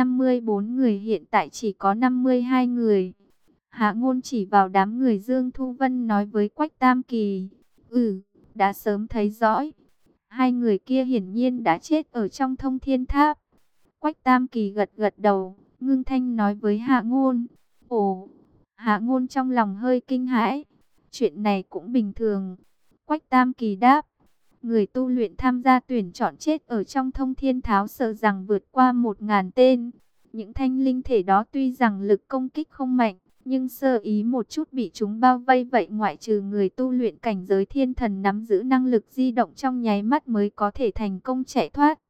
54 người hiện tại chỉ có 52 người. Hạ Ngôn chỉ vào đám người Dương Thu Vân nói với Quách Tam Kỳ. Đã sớm thấy rõ. Hai người kia hiển nhiên đã chết ở trong Thông Thiên Tháp. Quách Tam Kỳ gật gật đầu, ngưng thanh nói với Hạ Ngôn. Ồ, Hạ Ngôn trong lòng hơi kinh hãi. Chuyện này cũng bình thường. Quách Tam Kỳ đáp. Người tu luyện tham gia tuyển chọn chết ở trong Thông Thiên Tháo sợ rằng vượt qua 1000 tên. Những thanh linh thể đó tuy rằng lực công kích không mạnh, nhưng sơ ý một chút bị chúng bao vây vậy, ngoại trừ người tu luyện cảnh giới thiên thần nắm giữ năng lực di động trong nháy mắt mới có thể thành công chạy thoát.